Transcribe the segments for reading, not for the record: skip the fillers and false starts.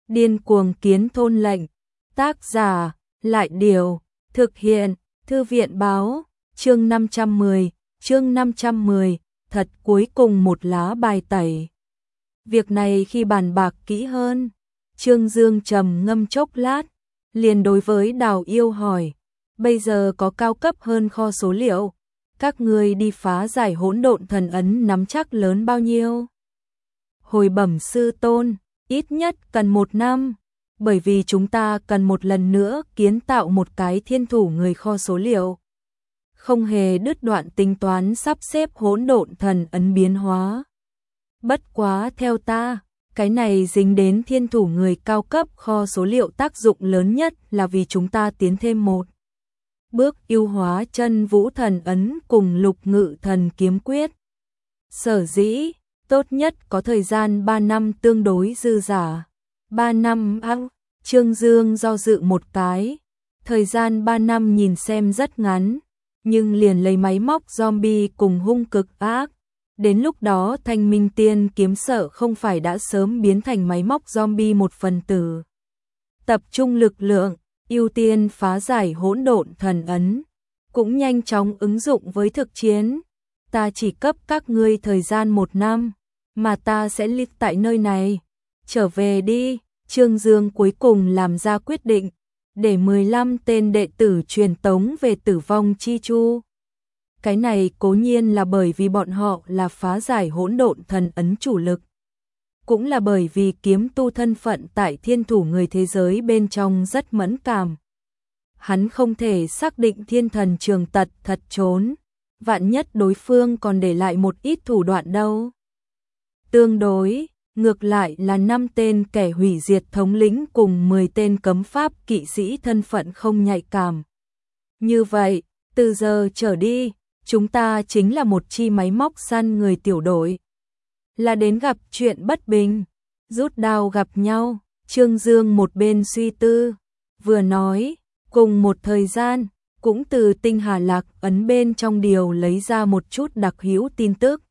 Điên cuồng kiến thôn lệnh. Tác giả, Lại Điều, thực hiện, Thư viện báo, chương 510, thật cuối cùng một lá bài tẩy. Việc này khi bàn bạc kỹ hơn, Trương Dương trầm ngâm chốc lát, liền đối với Đào Yêu hỏi, bây giờ có cao cấp hơn kho số liệu, các ngươi đi phá giải hỗn độn thần ấn nắm chắc lớn bao nhiêu? Hồi bẩm sư tôn, ít nhất cần 1 năm, bởi vì chúng ta cần một lần nữa kiến tạo một cái thiên thủ người kho số liệu. Không hề đứt đoạn tính toán sắp xếp hỗn độn thần ấn biến hóa. Bất quá theo ta, cái này dính đến thiên thủ người cao cấp kho số liệu tác dụng lớn nhất là vì chúng ta tiến thêm một bước ưu hóa chân vũ thần ấn cùng lục ngự thần kiếm quyết. Sở dĩ, tốt nhất có thời gian 3 năm tương đối dư giả. 3 năm ăng, Trương Dương do dự một cái. Thời gian 3 năm nhìn xem rất ngắn, nhưng liền lấy máy móc zombie cùng hung cực ác. Đến lúc đó Thanh Minh Tiên kiếm sợ không phải đã sớm biến thành máy móc zombie một phần tử. Tập trung lực lượng, ưu tiên phá giải hỗn độn thần ấn, cũng nhanh chóng ứng dụng với thực chiến. Ta chỉ cấp các ngươi thời gian 1 năm, mà ta sẽ live tại nơi này. Trở về đi, Trương Dương cuối cùng làm ra quyết định, để 15 tên đệ tử truyền tống về Tử Vong Chi Chu. Cái này cố nhiên là bởi vì bọn họ là phá giải hỗn độn thần ấn chủ lực. Cũng là bởi vì kiếm tu thân phận tại thiên thủ người thế giới bên trong rất mẫn cảm. Hắn không thể xác định thiên thần Trường Tật thật trốn, vạn nhất đối phương còn để lại một ít thủ đoạn đâu. Tương đối, ngược lại là 5 tên kẻ hủy diệt thống lĩnh cùng 10 tên cấm pháp kỵ sĩ thân phận không nhạy cảm. Như vậy, từ giờ trở đi, chúng ta chính là một chi máy móc săn người tiểu đội. Là đến gặp chuyện bất bình, rút đao gặp nhau. Trương Dương một bên suy tư, vừa nói, cùng một thời gian, cũng từ tinh hà lạc ấn bên trong điều lấy ra một chút đặc hữu tin tức.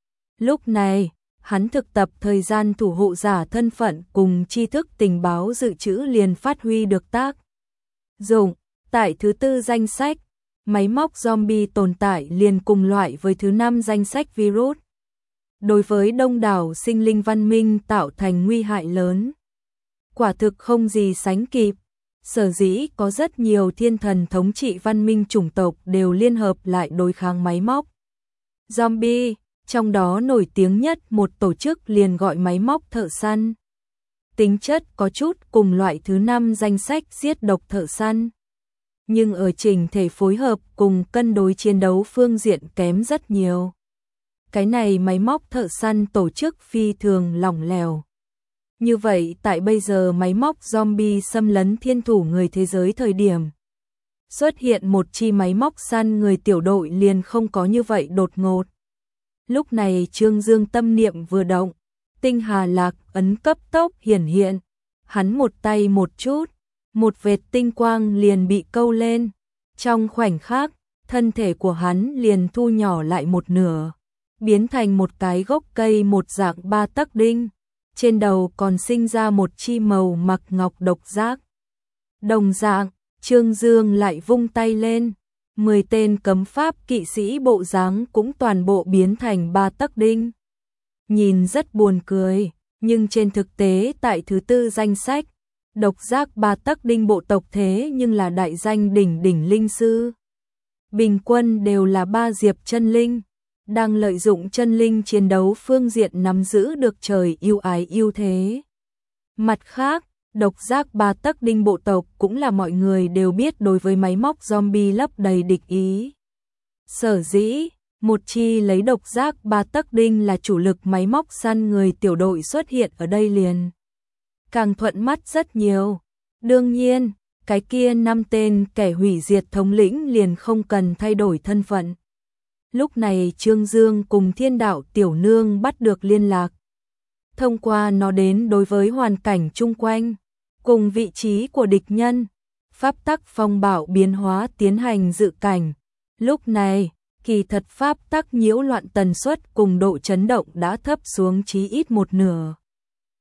Lúc này, hắn thực tập thời gian thủ hộ giả thân phận cùng tri thức tình báo dự trữ liền phát huy được tác dụng. Tại thứ 4 danh sách, máy móc zombie tồn tại liền cùng loại với thứ 5 danh sách virus. Đối với đông đảo sinh linh văn minh tạo thành nguy hại lớn. Quả thực không gì sánh kịp. Sở dĩ có rất nhiều thiên thần thống trị văn minh chủng tộc đều liên hợp lại đối kháng máy móc zombie, trong đó nổi tiếng nhất một tổ chức liền gọi máy móc thợ săn. Tính chất có chút cùng loại thứ 5 danh sách giết độc thợ săn, nhưng ở trình thể phối hợp cùng cân đối chiến đấu phương diện kém rất nhiều. Cái này máy móc thợ săn tổ chức phi thường lỏng lẻo. Như vậy tại bây giờ máy móc zombie xâm lấn thiên thủ người thế giới thời điểm, xuất hiện một chi máy móc săn người tiểu đội liền không có như vậy đột ngột. Lúc này Trương Dương tâm niệm vừa động, tinh hà lạc ấn cấp tốc hiển hiện, hắn một tay một chút, một vệt tinh quang liền bị câu lên. Trong khoảnh khắc, thân thể của hắn liền thu nhỏ lại một nửa, biến thành một cái gốc cây một dạng 3 tấc đinh. Trên đầu còn sinh ra một chi màu mặc ngọc độc giác. Đồng dạng, Trương Dương lại vung tay lên, 10 tên cấm pháp kỵ sĩ bộ dáng cũng toàn bộ biến thành 3 tấc đinh. Nhìn rất buồn cười, nhưng trên thực tế tại thứ 4 danh sách, độc giác 3 tấc đinh bộ tộc thế nhưng là đại danh đỉnh đỉnh linh sư. Bình quân đều là 3 diệp chân linh, đang lợi dụng chân linh chiến đấu phương diện nắm giữ được trời yêu ái ưu thế. Mặt khác, độc giác 3 tấc đinh bộ tộc cũng là mọi người đều biết đối với máy móc zombie lấp đầy địch ý. Sở dĩ, một chi lấy độc giác 3 tấc đinh là chủ lực máy móc săn người tiểu đội xuất hiện ở đây liền càng thuận mắt rất nhiều. Đương nhiên, cái kia 5 tên kẻ hủy diệt thống lĩnh liền không cần thay đổi thân phận. Lúc này Trương Dương cùng Thiên Đạo Tiểu Nương bắt được liên lạc. Thông qua nó đến đối với hoàn cảnh chung quanh, cùng vị trí của địch nhân, pháp tắc phong bạo biến hóa tiến hành dự cảnh. Lúc này, kỳ thật pháp tắc nhiễu loạn tần suất cùng độ chấn động đã thấp xuống chí ít 1/2.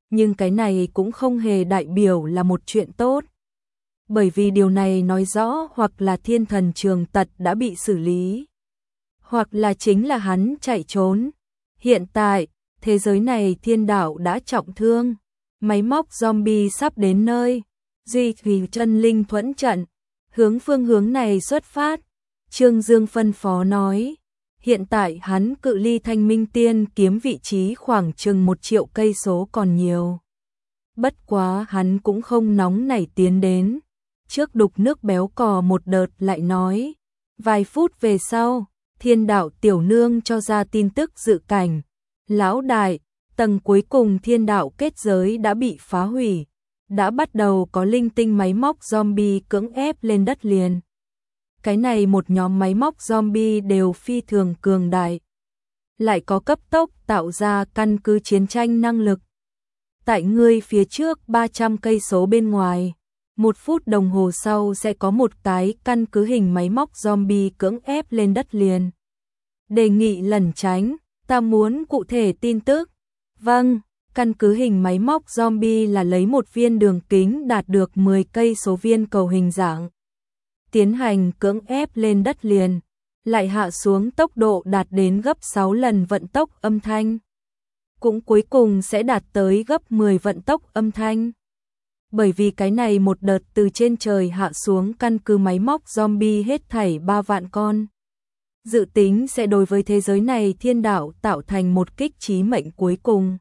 nhưng cái này cũng không hề đại biểu là một chuyện tốt. Bởi vì điều này nói rõ hoặc là thiên thần Trường Tật đã bị xử lý, hoặc là chính là hắn chạy trốn. Hiện tại, thế giới này thiên đạo đã trọng thương, máy móc zombie sắp đến nơi, duy trì chân linh thuẫn trận, hướng phương hướng này xuất phát. Trương Dương phân phó nói, hiện tại hắn cự ly Thanh Minh Tiên kiếm vị trí khoảng chừng 1 triệu cây số còn nhiều. Bất quá hắn cũng không nóng nảy tiến đến, trước đục nước béo cò một đợt lại nói. Vài phút về sau, thiên đạo tiểu nương cho ra tin tức dự cảnh. Lão đại, tầng cuối cùng thiên đạo kết giới đã bị phá hủy, đã bắt đầu có linh tinh máy móc zombie cưỡng ép lên đất liền. Cái này một nhóm máy móc zombie đều phi thường cường đại, lại có cấp tốc tạo ra căn cứ chiến tranh năng lực. Tại ngươi phía trước 300 cây số bên ngoài, 1 phút đồng hồ sau sẽ có một cái căn cứ hình máy móc zombie cưỡng ép lên đất liền. Đề nghị lẩn tránh, ta muốn cụ thể tin tức. Vâng, căn cứ hình máy móc zombie là lấy một viên đường kính đạt được 10 cây số viên cầu hình dạng, tiến hành cưỡng ép lên đất liền, lại hạ xuống tốc độ đạt đến gấp 6 lần vận tốc âm thanh. Cũng cuối cùng sẽ đạt tới gấp 10 vận tốc âm thanh. Bởi vì cái này một đợt từ trên trời hạ xuống căn cứ máy móc zombie hết thảy 3 vạn con. Dự tính sẽ đối với thế giới này thiên đạo tạo thành một kích chí mệnh cuối cùng.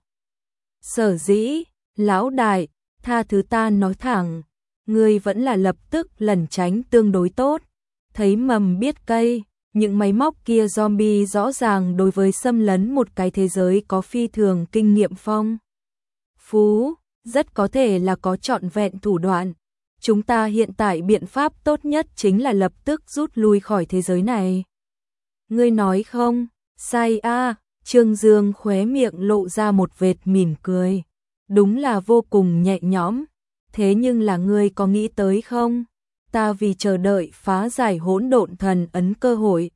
Sở dĩ, lão đại, tha thứ ta nói thẳng, ngươi vẫn là lập tức lẩn tránh tương đối tốt. Thấy mầm biết cây, những máy móc kia zombie rõ ràng đối với xâm lấn một cái thế giới có phi thường kinh nghiệm phong phú, rất có thể là có trọn vẹn thủ đoạn. Chúng ta hiện tại biện pháp tốt nhất chính là lập tức rút lui khỏi thế giới này. Ngươi nói không? Sai a. Trương Dương khóe miệng lộ ra một vệt mỉm cười. Đúng là vô cùng nhẹ nhõm. Thế nhưng là ngươi có nghĩ tới không? Ta vì chờ đợi phá giải hỗn độn thần ấn cơ hội.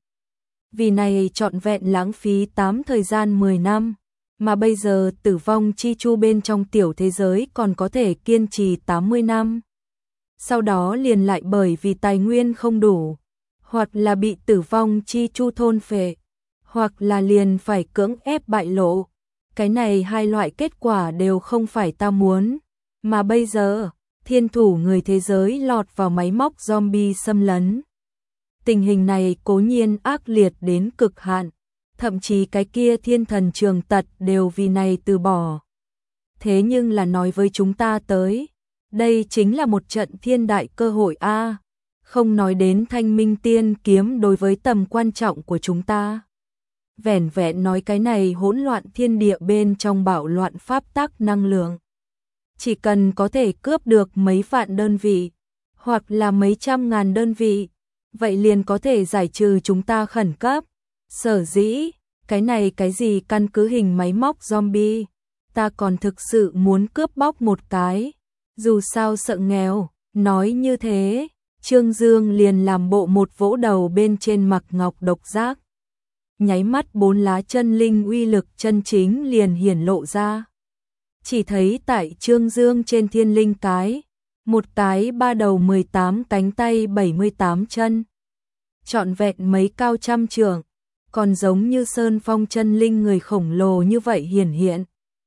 Vì này trọn vẹn lãng phí 8 thời gian 10 năm. Mà bây giờ tử vong chi chu bên trong tiểu thế giới còn có thể kiên trì 80 năm. Sau đó liền lại bởi vì tài nguyên không đủ, hoặc là bị tử vong chi chu thôn phệ, hoặc là liền phải cưỡng ép bại lộ. Cái này hai loại kết quả đều không phải ta muốn. Mà bây giờ, thiên thủ người thế giới lọt vào máy móc zombie xâm lấn. Tình hình này cố nhiên ác liệt đến cực hạn, thậm chí cái kia thiên thần Trường Tật đều vì này từ bỏ. Thế nhưng là nói với chúng ta tới, đây chính là một trận thiên đại cơ hội a. Không nói đến Thanh Minh Tiên kiếm đối với tầm quan trọng của chúng ta. Vẻn vẹn nói cái này hỗn loạn thiên địa bên trong bạo loạn pháp tắc năng lượng. Chỉ cần có thể cướp được mấy vạn đơn vị, hoặc là mấy trăm ngàn đơn vị, vậy liền có thể giải trừ chúng ta khẩn cấp. Sở dĩ, cái này cái gì căn cứ hình máy móc zombie, ta còn thực sự muốn cướp bóc một cái. Dù sao sợ nghèo, nói như thế, Trương Dương liền làm bộ một vỗ đầu bên trên mặc ngọc độc giác. Nháy mắt 4 lá chân linh uy lực chân chính liền hiển lộ ra. Chỉ thấy tại Trương Dương trên thiên linh cái, một cái 3 đầu 18 cánh tay 78 chân. Trọn vẹn mấy cao trăm trượng, còn giống như sơn phong chân linh người khổng lồ như vậy hiển hiện.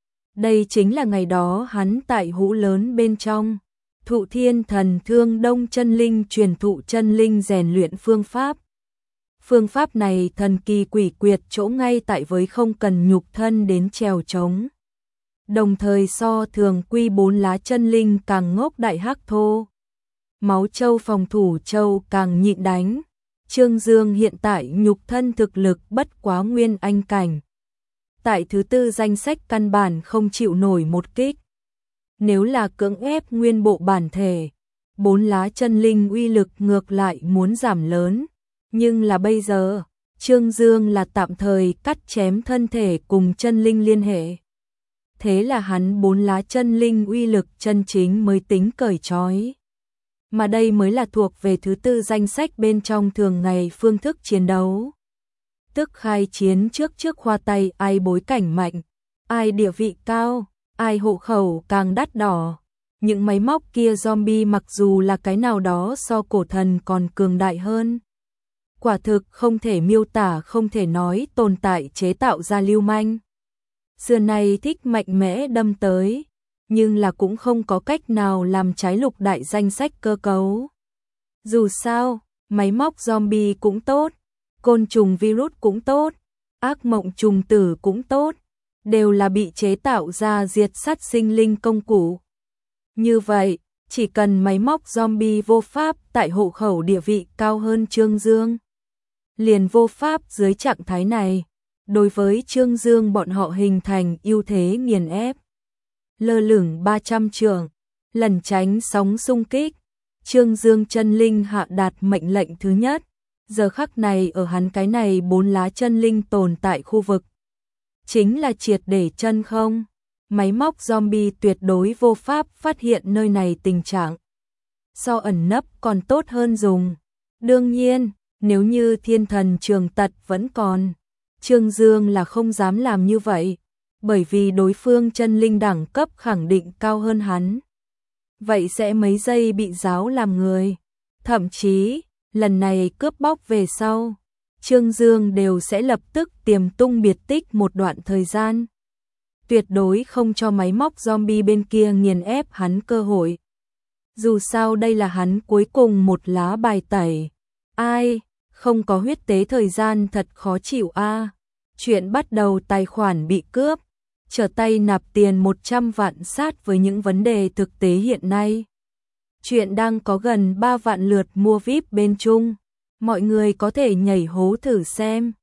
Đây chính là ngày đó hắn tại hũ lớn bên trong, thụ thiên thần thương đông chân linh truyền thụ chân linh rèn luyện phương pháp. Phương pháp này thần kỳ quỷ quyệt chỗ ngay tại với không cần nhục thân đến trèo trống. Đồng thời so thường quy 4 lá chân linh càng ngốc đại hắc thô. Máu châu phòng thủ châu càng nhịn đánh. Trương Dương hiện tại nhục thân thực lực bất quá nguyên anh cảnh. Tại thứ tư danh sách căn bản không chịu nổi một kích. Nếu là cưỡng ép nguyên bộ bản thể, 4 lá chân linh uy lực ngược lại muốn giảm lớn. Nhưng là bây giờ, Trương Dương là tạm thời cắt chém thân thể cùng chân linh liên hệ. Thế là hắn 4 lá chân linh uy lực chân chính mới tính cởi trói. Mà đây mới là thuộc về thứ tư danh sách bên trong thường ngày phương thức chiến đấu. Tức khai chiến trước khoa tay ai bối cảnh mạnh, ai địa vị cao, ai hộ khẩu càng đắt đỏ. Những máy móc kia zombie mặc dù là cái nào đó so cổ thần còn cường đại hơn. Quả thực không thể miêu tả, không thể nói tồn tại chế tạo ra lưu manh. Xưa nay thích mạnh mẽ đâm tới, nhưng là cũng không có cách nào làm trái lục đại danh sách cơ cấu. Dù sao, máy móc zombie cũng tốt, côn trùng virus cũng tốt, ác mộng trùng tử cũng tốt, đều là bị chế tạo ra diệt sát sinh linh công cụ. Như vậy, chỉ cần máy móc zombie vô pháp tại hộ khẩu địa vị cao hơn Trương Dương. Liền vô pháp dưới trạng thái này, đối với Trương Dương bọn họ hình thành ưu thế nghiền ép. Lơ lửng 300 trượng, lần tránh sóng xung kích, Trương Dương chân linh hạ đạt mệnh lệnh thứ nhất. Giờ khắc này ở hắn cái này 4 lá chân linh tồn tại khu vực, chính là triệt để chân không. Máy móc zombie tuyệt đối vô pháp phát hiện nơi này tình trạng. So ẩn nấp còn tốt hơn dùng. Đương nhiên, nếu như thiên thần trường tật vẫn còn, Trương Dương là không dám làm như vậy, bởi vì đối phương chân linh đẳng cấp khẳng định cao hơn hắn. Vậy sẽ mấy giây bị giáo làm người. Thậm chí, lần này cướp bóc về sau, Trương Dương đều sẽ lập tức tiềm tung biệt tích một đoạn thời gian. Tuyệt đối không cho máy móc zombie bên kia nghiền ép hắn cơ hội. Dù sao đây là hắn cuối cùng một lá bài tẩy. Ai, không có huyết tế thời gian thật khó chịu a. Chuyện bắt đầu tài khoản bị cướp, trở tay nạp tiền 100 vạn sát với những vấn đề thực tế hiện nay. Chuyện đang có gần 3 vạn lượt mua VIP bên Trung. Mọi người có thể nhảy hố thử xem.